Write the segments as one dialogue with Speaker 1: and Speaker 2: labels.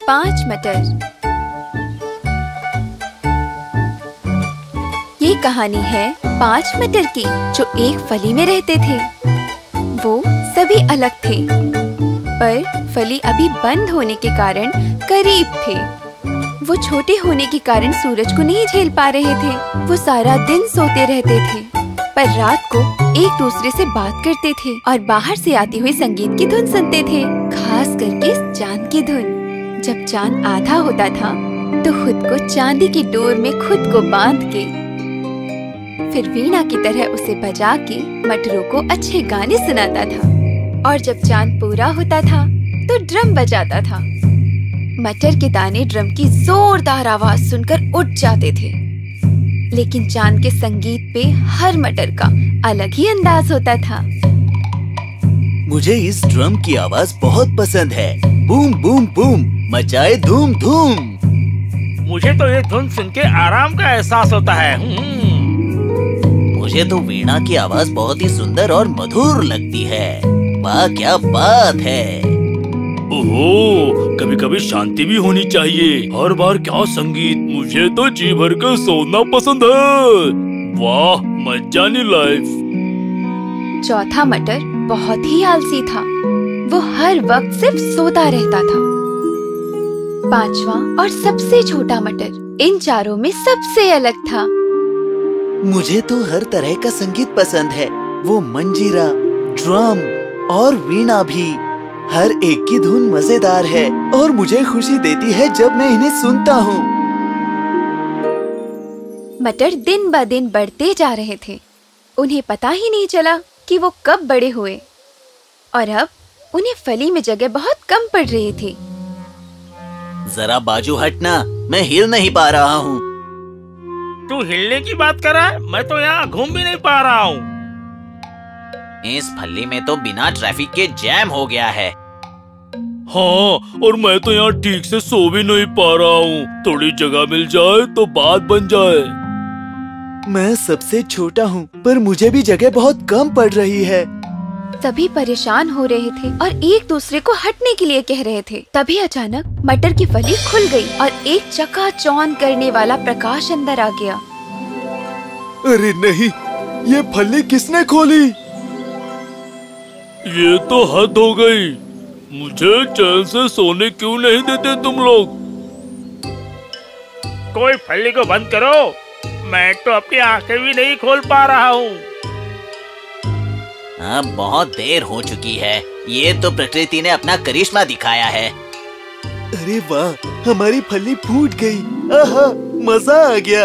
Speaker 1: 5 मटर। ये कहानी है 5 मटर की जो एक फली में रहते थे। वो सभी अलग थे, पर फली अभी बंद होने के कारण करीब थे। वो छोटे होने के कारण सूरज को नहीं झेल पा रहे थे। वो सारा दिन सोते रहते थे, पर रात को एक दूसरे से बात करते थे और बाहर से आती हुई संगीत की धुन सुनते थे, खास करके चांद की धुन। जब चांद आधा होता था तो खुद को चांदी की डोर में खुद को बांध के फिर वीणा की तरह उसे बजा के मटरों को अच्छे गाने सुनाता था। और जब चांद पूरा होता था तो ड्रम बजाता था। मटर के दाने ड्रम की जोरदार आवाज सुनकर उठ जाते थे, लेकिन चांद के संगीत पे हर मटर का अलग ही अंदाज होता था।
Speaker 2: मुझे इस ड्रम की आवाज बहुत पसंद है। बूम बूम बूम, मचाए धूम धूम।
Speaker 3: मुझे तो ये धुन सुन के आराम का एहसास होता है।
Speaker 2: मुझे तो वीणा की आवाज बहुत ही सुंदर और मधुर लगती है। वाह क्या बात है।
Speaker 3: ओहो, कभी कभी शांति भी होनी चाहिए। हर बार क्या संगीत। मुझे तो जी भर कर सोना पसंद है। वाह मजानी लाइफ।
Speaker 1: चौथा मटर बहुत ही आलसी था। वो हर वक्त सिर्फ सोता रहता था। पांचवा और सबसे छोटा मटर इन चारों में सबसे अलग था।
Speaker 2: मुझे तो हर तरह का संगीत पसंद है। वो मंजीरा, ड्रम और वीणा भी। हर एक की धुन मजेदार है और मुझे खुशी देती है जब मैं इन्हें सुनता हूँ।
Speaker 1: मटर दिन ब दिन बढ़ते जा रहे थे। उन्हें पता ही नहीं चला कि वो कब बड़े हुए, और अब उन्हें फली में जगह बहुत कम पड़ रही थी।
Speaker 2: जरा बाजू हटना, मैं हिल नहीं पा रहा हूँ।
Speaker 3: तू हिलने की बात कर रहा है? मैं तो यहाँ घूम भी नहीं पा रहा हूँ।
Speaker 2: इस फली में तो बिना ट्रैफिक के जैम हो गया है।
Speaker 3: हाँ, और मैं तो यहाँ ठीक से सो भी नहीं पा रहा हूँ। थोड़ी जगह मिल जाए तो बात बन जाए।
Speaker 2: मैं सबसे छोटा हूँ, पर मुझे भी जगह बहुत कम पड़ रही है।
Speaker 1: सभी परेशान हो रहे थे और एक दूसरे को हटने के लिए कह रहे थे। तभी अचानक मटर की फली खुल गई और एक चकाचौंध करने वाला प्रकाश अंदर आ गया।
Speaker 2: अरे नहीं, ये फली किसने खोली?
Speaker 3: ये तो हद हो गई। मुझे चैन से सोने क्यों नहीं देते तुम लोग? कोई फली को बंद करो। मैं तो अपनी आंखें भी नहीं खोल पा रहा हूँ।
Speaker 2: हाँ, बहुत देर हो चुकी है। ये तो प्रकृति ने अपना करिश्मा दिखाया है। अरे वाह, हमारी फली फूट गई। आहा, मजा आ गया।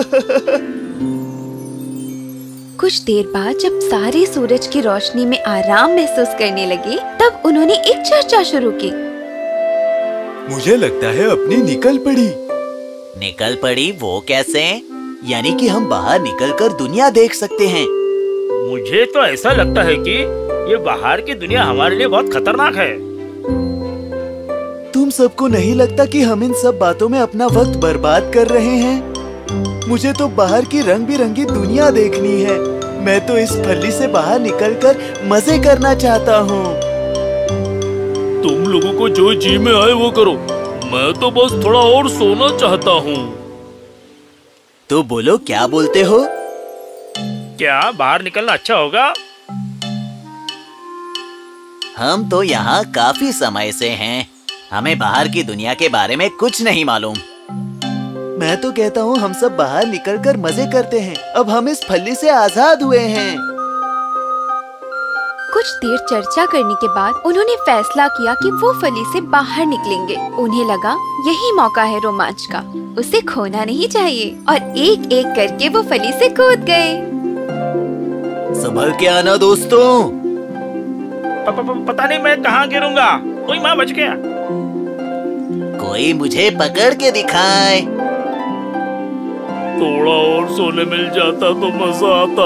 Speaker 1: कुछ देर बाद जब सारे सूरज की रोशनी में आराम महसूस करने लगे, तब उन्होंने एक चर्चा शुरू की।
Speaker 2: मुझे लगता है अपनी निकल पड़ी। निकल पड़ी? वो कैसे? यानी कि हम बाहर निकलकर दुनिया देख सकते हैं।
Speaker 3: मुझे तो ऐसा लगता है कि ये बाहर की दुनिया हमारे लिए बहुत खतरनाक है।
Speaker 2: तुम सबको नहीं लगता कि हम इन सब बातों में अपना वक्त बर्बाद कर रहे हैं? मुझे तो बाहर की रंग बिरंगी दुनिया देखनी है। मैं तो इस फली से बाहर निकलकर मजे करना चाहता हूँ।
Speaker 3: तुम लोगों को जो जी में आए वो करो। मैं तो बस थोड़ा और सोना चाहता हूँ।
Speaker 2: तो बोलो, क्या बोलते हो?
Speaker 3: क्या बाहर निकलना अच्छा होगा?
Speaker 2: हम तो यहाँ काफी समय से हैं। हमें बाहर की दुनिया के बारे में कुछ नहीं मालूम। मैं तो कहता हूँ हम सब बाहर निकलकर मजे करते हैं। अब हम इस फली से आजाद हुए हैं।
Speaker 1: कुछ देर चर्चा करने के बाद उन्होंने फैसला किया कि वो फली से बाहर निकलेंगे। उन्हें लगा यही मौका है रोमांच का, उसे खोना नहीं चाहिए। और एक एक करके वो फली से कूद गए।
Speaker 2: संभल के आना दोस्तों।
Speaker 3: पता नहीं मैं कहाँ गिरूंगा। कोई माँ बच गया।
Speaker 2: कोई मुझे पकड़ के दिखाए।
Speaker 3: थोड़ा और सोने मिल जाता तो मजा आता।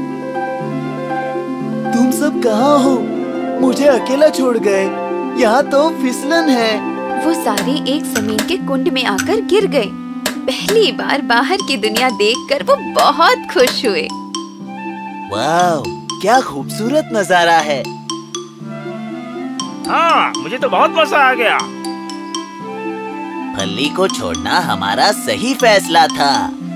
Speaker 2: तुम सब कहाँ हो? मुझे अकेला छोड़ गए। यहाँ तो फिसलन है।
Speaker 1: वो सारे एक जमीन के कुंड में आकर गिर गए। पहली बार बाहर की दुनिया देखकर वो बहुत खुश हुए।
Speaker 2: वाह, क्या खूबसूरत नजारा है।
Speaker 3: हाँ, मुझे तो बहुत मजा आ गया।
Speaker 2: फल्ली को छोड़ना हमारा सही फैसला था।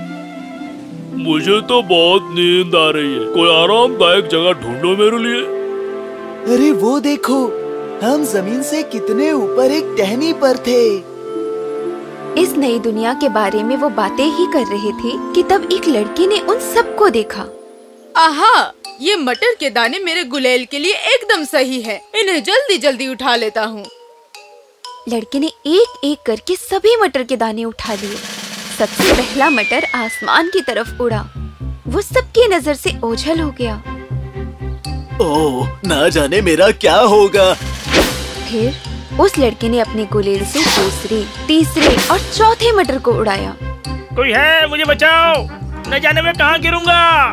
Speaker 3: मुझे तो बहुत नींद आ रही है, कोई आरामदायक जगह ढूंढो मेरे लिए।
Speaker 2: अरे वो देखो, हम जमीन से कितने ऊपर एक टहनी पर थे।
Speaker 1: इस नई दुनिया के बारे में वो बातें ही कर रहे थे कि तब एक लड़के ने उन सबको देखा।
Speaker 4: आहा, ये मटर के दाने मेरे गुलेल के लिए एकदम सही है। इन्हें जल्दी जल्दी उठा लेता हूँ।
Speaker 1: लड़के ने एक एक करके सभी मटर के दाने उठा लिए। सबसे पहला मटर आसमान की तरफ उड़ा। वो सबकी नजर से ओझल हो गया।
Speaker 2: ओह, ना जाने मेरा क्या होगा।
Speaker 1: फिर उस लड़के ने अपने गुलेल से दूसरे, तीसरे और चौथे मटर को उड़ाया।
Speaker 3: कोई है, मुझे बचाओ, न जाने मैं कहाँ गिरूंगा।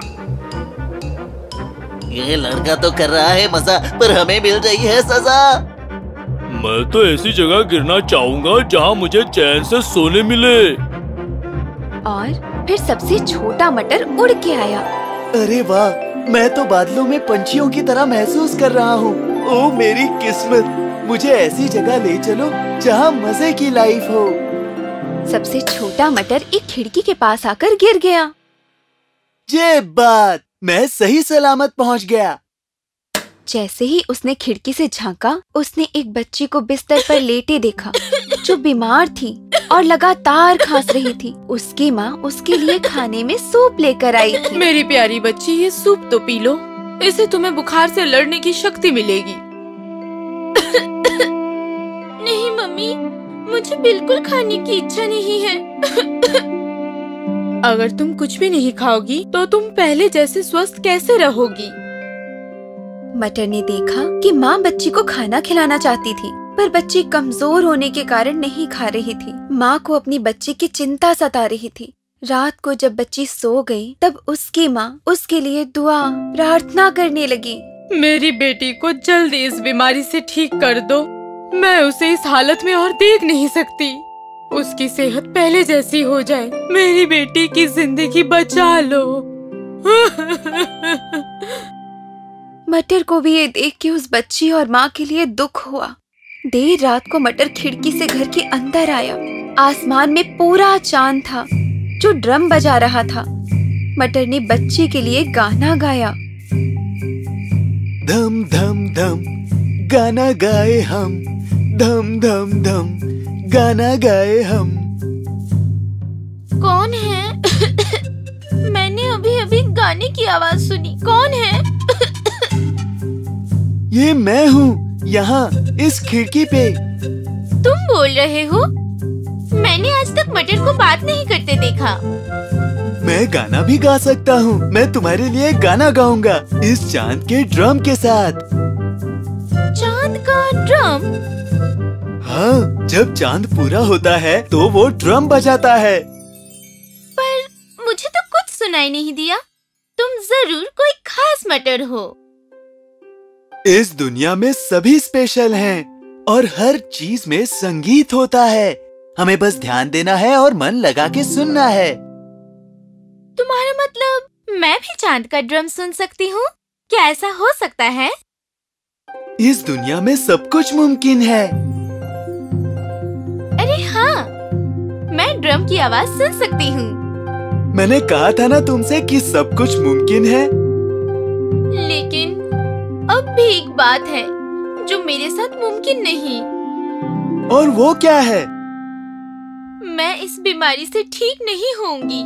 Speaker 2: ये लड़का तो कर रहा है मजा, पर हमें मिल रही है सजा।
Speaker 3: मैं तो ऐसी जगह गिरना चाहूँगा जहाँ मुझे चैन से सोने मिले।
Speaker 1: और फिर सबसे छोटा मटर उड़ के आया।
Speaker 2: अरे वाह, मैं तो बादलों में पंछियों की तरह महसूस कर रहा हूँ। ओह मेरी किस्मत, मुझे ऐसी जगह ले चलो जहाँ मजे की लाइफ हो।
Speaker 1: सबसे छोटा मटर एक खिड़की के पास आकर गिर गया।
Speaker 2: ये बात, मैं सही सलामत पहुँच गया।
Speaker 1: जैसे ही उसने खिड़की से झांका, उसने एक बच्ची को बिस्तर पर लेटे देखा जो बीमार थी और लगातार खांस रही थी। उसकी माँ उसके लिए खाने में सूप लेकर आई थी।
Speaker 4: मेरी प्यारी बच्ची, ये सूप तो पी लो, इससे तुम्हें बुखार से लड़ने की शक्ति मिलेगी। नहीं मम्मी, मुझे बिल्कुल खाने की इच्छा नहीं है। अगर तुम कुछ भी नहीं खाओगी तो तुम पहले जैसे स्वस्थ कैसे रहोगी?
Speaker 1: मटर ने देखा कि माँ बच्ची को खाना खिलाना चाहती थी, पर बच्ची कमजोर होने के कारण नहीं खा रही थी। माँ को अपनी बच्ची की चिंता सता रही थी। रात को जब बच्ची सो गई, तब उसकी माँ उसके लिए दुआ प्रार्थना करने लगी।
Speaker 4: मेरी बेटी को जल्दी इस बीमारी से ठीक कर दो। मैं उसे इस हालत में और देख नहीं सकती। उसकी सेहत पहले जैसी हो जाए। मेरी बेटी की जिंदगी बचा लो।
Speaker 1: मटर को भी ये देख के उस बच्ची और माँ के लिए दुख हुआ। देर रात को मटर खिड़की से घर के अंदर आया। आसमान में पूरा चांद था जो ड्रम बजा रहा था। मटर ने बच्ची के लिए गाना गाया।
Speaker 2: धम धम धम गाना गाए हम, धम धम धम गाना गाए हम।
Speaker 4: कौन है? मैंने अभी अभी गाने की आवाज सुनी। कौन है?
Speaker 2: ये मैं हूँ, यहाँ इस खिड़की पे।
Speaker 4: तुम बोल रहे हो? मैंने आज तक मटर को बात नहीं करते देखा।
Speaker 2: मैं गाना भी गा सकता हूँ। मैं तुम्हारे लिए गाना गाऊंगा इस चांद के ड्रम के साथ।
Speaker 4: चांद का ड्रम?
Speaker 2: हाँ, जब चांद पूरा होता है तो वो ड्रम बजाता है।
Speaker 4: पर मुझे तो कुछ सुनाई नहीं दिया। तुम जरूर कोई खास मटर हो।
Speaker 2: इस दुनिया में सभी स्पेशल हैं और हर चीज में संगीत होता है। हमें बस ध्यान देना है और मन लगा के सुनना है।
Speaker 4: तुम्हारा मतलब मैं भी चांद का ड्रम सुन सकती हूँ? क्या ऐसा हो सकता है?
Speaker 2: इस दुनिया में सब कुछ मुमकिन है।
Speaker 4: अरे हाँ, मैं ड्रम की आवाज सुन सकती हूँ।
Speaker 2: मैंने कहा था ना तुमसे कि सब कुछ मुमकिन है।
Speaker 4: लेकिन अब भी एक बात है जो मेरे साथ मुमकिन नहीं।
Speaker 2: और वो क्या है?
Speaker 4: मैं इस बीमारी से ठीक नहीं होंगी।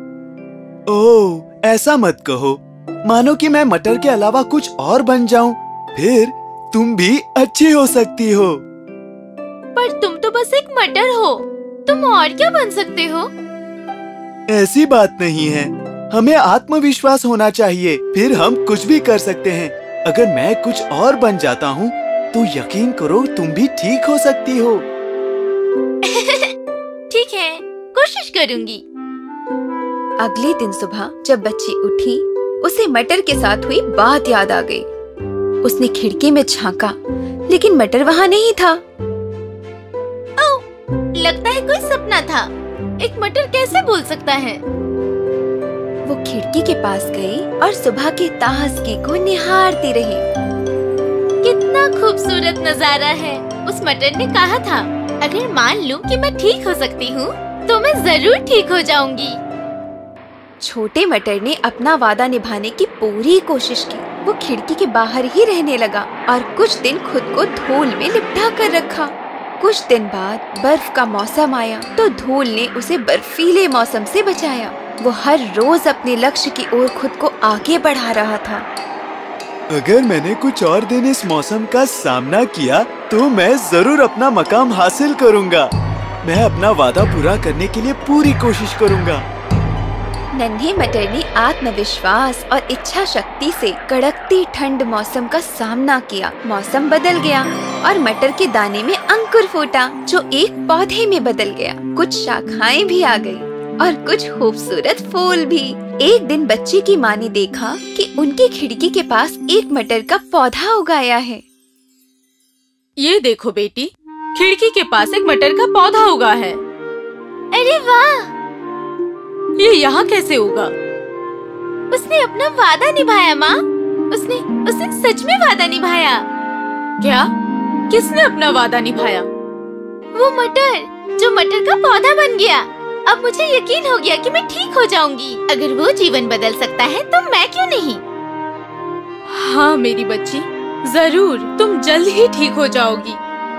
Speaker 2: ओह, ऐसा मत कहो। मानो कि मैं मटर के अलावा कुछ और बन जाऊं, फिर तुम भी अच्छी हो सकती हो।
Speaker 4: पर तुम तो बस एक मटर हो। तुम और क्या बन सकते हो?
Speaker 2: ऐसी बात नहीं है। हमें आत्मविश्वास होना चाहिए, फिर हम कुछ भी कर सकते हैं। अगर मैं कुछ और बन जाता हूँ तो यकीन करो तुम भी ठीक हो सकती हो।
Speaker 4: ठीक है, कोशिश करूँगी।
Speaker 1: अगले दिन सुबह जब बच्ची उठी, उसे मटर के साथ हुई बात याद आ गई। उसने खिड़की में झांका, लेकिन मटर वहाँ नहीं था।
Speaker 4: ओह, लगता है कोई सपना था। एक मटर कैसे बोल सकता है?
Speaker 1: वो खिड़की के पास गई और सुबह की ताजगी को निहारती रही।
Speaker 4: कितना खूबसूरत नजारा है, उस मटर ने कहा था।
Speaker 5: अगर मान लूं कि मैं ठीक हो सकती हूँ तो मैं जरूर ठीक हो जाऊंगी।
Speaker 1: छोटे मटर ने अपना वादा निभाने की पूरी कोशिश की। वो खिड़की के बाहर ही रहने लगा और कुछ दिन खुद को धूल में लिपटा कर रखा। कुछ दिन बाद बर्फ का मौसम आया तो धूल ने उसे बर्फीले मौसम से बचाया। वो हर रोज अपने लक्ष्य की ओर खुद को आगे बढ़ा रहा था।
Speaker 6: अगर मैंने कुछ और दिन इस मौसम का सामना किया तो मैं जरूर अपना मकाम हासिल करूंगा। मैं अपना वादा पूरा करने के लिए पूरी कोशिश करूंगा।
Speaker 1: नन्हे मटर ने आत्मविश्वास और इच्छा शक्ति से कड़कती ठंड मौसम का सामना किया। मौसम बदल गया और मटर के दाने में अंकुर फूटा जो एक पौधे में बदल गया। कुछ शाखाएं भी आ गई और कुछ खूबसूरत फूल भी। एक दिन बच्ची की माँ ने देखा कि उनकी खिड़की के पास एक मटर का पौधा उगाया है।
Speaker 4: ये देखो बेटी, खिड़की के पास एक मटर का पौधा उगा है।
Speaker 5: अरे वाह!
Speaker 4: ये यहाँ कैसे उगा?
Speaker 5: उसने अपना वादा निभाया माँ। उसने सच में वादा निभाया।
Speaker 4: क्या? किसने अपना वादा निभाया?
Speaker 5: वो मटर जो मटर का पौधा बन गया। अब मुझे यकीन हो गया कि मैं ठीक हो जाऊंगी। अगर वो जीवन बदल सकता है तो मैं क्यों नहीं?
Speaker 4: हाँ मेरी बच्ची, जरूर तुम जल्द ही ठीक हो जाओगी।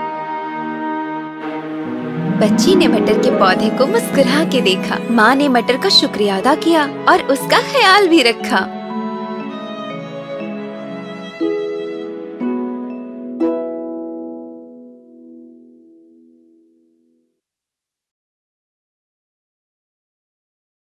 Speaker 1: बच्ची ने मटर के पौधे को मुस्कुरा के देखा। माँ ने मटर का शुक्रिया अदा किया और उसका ख्याल भी रखा।